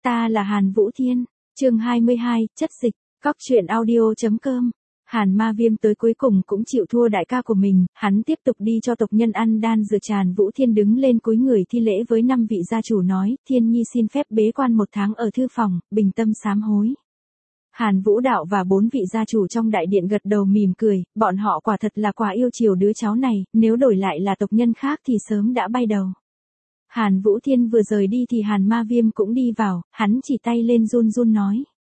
Ta là Hàn Vũ Thiên, chương 22, chất dịch, Cóc truyện audio.com. Hàn Ma Viêm tới cuối cùng cũng chịu thua đại ca của mình, hắn tiếp tục đi cho tộc nhân ăn đan dược. Hàn Vũ Thiên đứng lên cúi người thi lễ với 5 vị gia chủ nói, Thiên Nhi xin phép bế quan 1 tháng ở thư phòng, bình tâm sám hối. Hàn Vũ Đạo và 4 vị gia chủ trong đại điện gật đầu mỉm cười, bọn họ quả thật là quá yêu chiều đứa cháu này, nếu đổi lại là tộc nhân khác thì sớm đã bay đầu. Hàn Vũ Thiên vừa rời đi thì Hàn Ma Viêm cũng đi vào, hắn chỉ tay lên run run nói.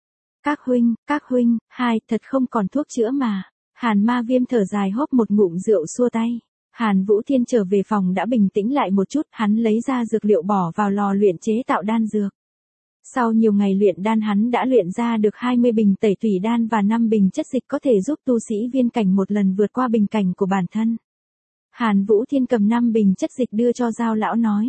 Các huynh, thật không còn thuốc chữa mà. Hàn Ma Viêm thở dài hớp một ngụm rượu xua tay. Hàn Vũ Thiên trở về phòng đã bình tĩnh lại một chút, hắn lấy ra dược liệu bỏ vào lò luyện chế tạo đan dược. Sau nhiều ngày luyện đan hắn đã luyện ra được 20 bình tẩy tủy đan và 5 bình chất dịch có thể giúp tu sĩ viên cảnh một lần vượt qua bình cảnh của bản thân. Hàn Vũ Thiên cầm 5 bình chất dịch đưa cho Giao lão nói.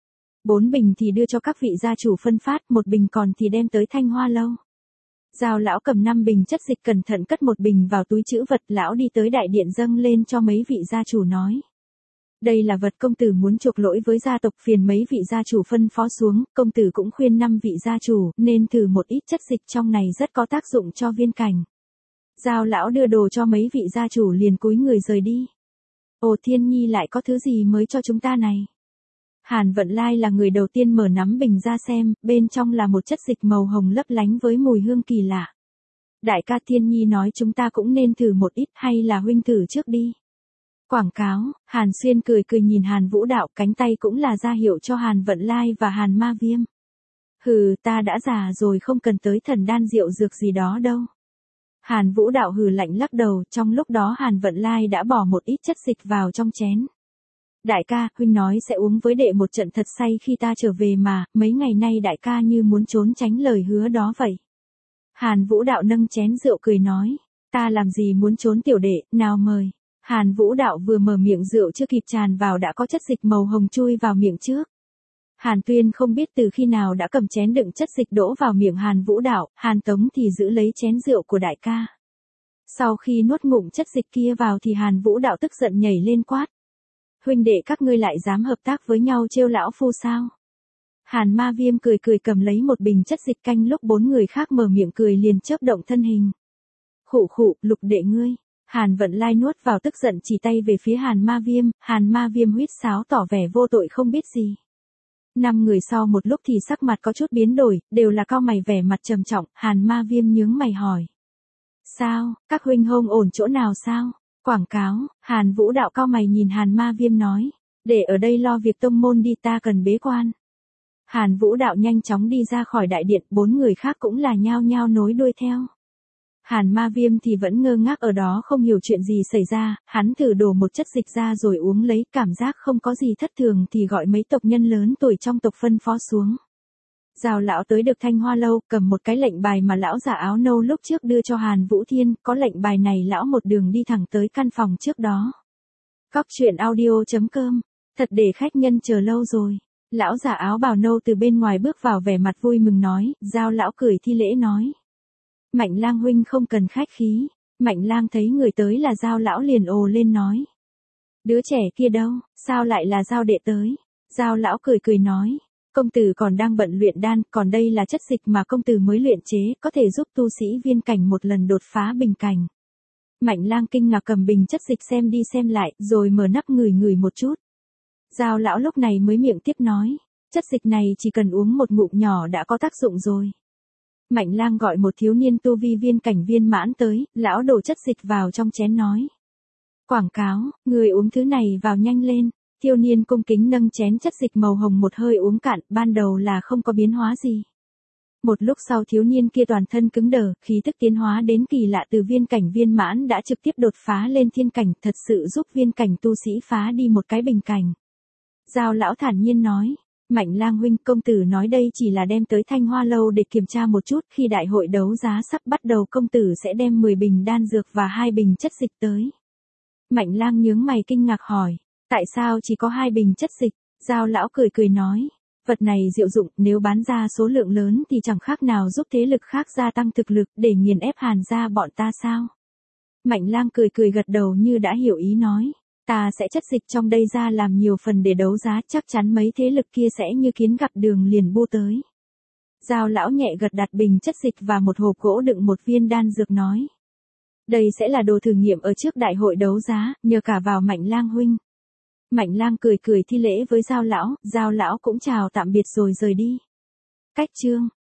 4 bình thì đưa cho các vị gia chủ phân phát, 1 bình còn thì đem tới Thanh Hoa Lâu. Giao lão cầm 5 bình chất dịch cẩn thận cất 1 bình vào túi trữ vật, lão đi tới đại điện dâng lên cho mấy vị gia chủ nói. Đây là vật công tử muốn chuộc lỗi với gia tộc, phiền mấy vị gia chủ phân phó xuống, công tử cũng khuyên 5 vị gia chủ nên thử một ít chất dịch trong này rất có tác dụng cho viên cảnh. Giao lão đưa đồ cho mấy vị gia chủ liền cúi người rời đi. Ồ, Thiên Nhi lại có thứ gì mới cho chúng ta này? Hàn Vận Lai là người đầu tiên mở nắm bình ra xem, bên trong là một chất dịch màu hồng lấp lánh với mùi hương kỳ lạ. Đại ca, Thiên Nhi nói chúng ta cũng nên thử một ít, hay là huynh thử trước đi. Quảng cáo. Hàn Xuyên cười nhìn Hàn Vũ Đạo, cánh tay cũng là ra hiệu cho Hàn Vận Lai và Hàn Ma Viêm. Hừ, ta đã già rồi, không cần tới thần đan rượu dược gì đó đâu. Hàn Vũ Đạo hừ lạnh lắc đầu, trong lúc đó Hàn Vận Lai đã bỏ một ít chất dịch vào trong chén. Đại ca, huynh nói sẽ uống với đệ một trận thật say khi ta trở về mà, mấy ngày nay đại ca như muốn trốn tránh lời hứa đó vậy. Hàn Vũ Đạo nâng chén rượu cười nói, ta làm gì muốn trốn tiểu đệ, nào mời. Hàn Vũ Đạo vừa mở miệng rượu chưa kịp tràn vào đã có chất dịch màu hồng chui vào miệng trước. Hàn Tuyên không biết từ khi nào đã cầm chén đựng chất dịch đổ vào miệng Hàn Vũ Đạo, Hàn Tống thì giữ lấy chén rượu của đại ca. Sau khi nuốt ngụm chất dịch kia vào thì Hàn Vũ Đạo tức giận nhảy lên quát. Huynh đệ các ngươi lại dám hợp tác với nhau trêu lão phu sao? Hàn Ma Viêm cười cầm lấy một bình chất dịch canh lúc 4 người khác mở miệng cười liền chớp động thân hình. Khụ, Lục đệ ngươi. Hàn Vận Lai nuốt vào tức giận chỉ tay về phía Hàn Ma Viêm huýt sáo tỏ vẻ vô tội không biết gì. 5 người sau một lúc thì sắc mặt có chút biến đổi, đều là cau mày vẻ mặt trầm trọng, Hàn Ma Viêm nhướng mày hỏi. Sao, các huynh hông ổn chỗ nào sao? Quảng cáo. Hàn Vũ Đạo cau mày nhìn Hàn Ma Viêm nói, để ở đây lo việc tông môn đi, ta cần bế quan. Hàn Vũ Đạo nhanh chóng đi ra khỏi đại điện, 4 người khác cũng là nhao nhao nối đuôi theo. Hàn Ma Viêm thì vẫn ngơ ngác ở đó không hiểu chuyện gì xảy ra, hắn thử đổ một chất dịch ra rồi uống lấy, cảm giác không có gì thất thường thì gọi mấy tộc nhân lớn tuổi trong tộc phân phó xuống. Giao lão tới được Thanh Hoa Lâu, cầm một cái lệnh bài mà lão giả áo nâu lúc trước đưa cho Hàn Vũ Thiên, có lệnh bài này lão một đường đi thẳng tới căn phòng trước đó. Cóc truyện audio.com, thật để khách nhân chờ lâu rồi. Lão giả áo bào nâu từ bên ngoài bước vào vẻ mặt vui mừng nói, Giao lão cười thi lễ nói. Mạnh Lang huynh không cần khách khí. Mạnh Lang thấy người tới là Giao lão liền ồ lên nói. Đứa trẻ kia đâu, sao lại là Giao đệ tới? Giao lão cười nói. Công tử còn đang bận luyện đan, còn đây là chất dịch mà công tử mới luyện chế, có thể giúp tu sĩ viên cảnh một lần đột phá bình cảnh. Mạnh Lang kinh ngạc cầm bình chất dịch xem đi xem lại, rồi mở nắp ngửi một chút. Giao lão lúc này mới miệng tiếp nói, chất dịch này chỉ cần uống một ngụm nhỏ đã có tác dụng rồi. Mạnh Lang gọi một thiếu niên tu vi viên cảnh viên mãn tới, lão đổ chất dịch vào trong chén nói. Quảng cáo, người uống thứ này vào nhanh lên. Thiếu niên cung kính nâng chén chất dịch màu hồng một hơi uống cạn, ban đầu là không có biến hóa gì. Một lúc sau thiếu niên kia toàn thân cứng đờ, khí tức tiến hóa đến kỳ lạ, từ viên cảnh viên mãn đã trực tiếp đột phá lên thiên cảnh, thật sự giúp viên cảnh tu sĩ phá đi một cái bình cảnh. Giao lão thản nhiên nói, Mạnh Lang huynh, công tử nói đây chỉ là đem tới Thanh Hoa Lâu để kiểm tra một chút, khi đại hội đấu giá sắp bắt đầu công tử sẽ đem 10 bình đan dược và 2 bình chất dịch tới. Mạnh Lang nhướng mày kinh ngạc hỏi. Tại sao chỉ có 2 bình chất dịch? Giao lão cười nói. Vật này diệu dụng, nếu bán ra số lượng lớn thì chẳng khác nào giúp thế lực khác gia tăng thực lực để nghiền ép Hàn gia bọn ta sao? Mạnh Lang cười gật đầu như đã hiểu ý nói. Ta sẽ chất dịch trong đây ra làm nhiều phần để đấu giá, chắc chắn mấy thế lực kia sẽ như kiến gặp đường liền bu tới. Giao lão nhẹ gật đặt bình chất dịch và một hộp gỗ đựng một viên đan dược nói. Đây sẽ là đồ thử nghiệm ở trước đại hội đấu giá, nhờ cả vào Mạnh Lang huynh. Mạnh Lang cười cười thi lễ với Giao lão cũng chào tạm biệt rồi rời đi. Cách chương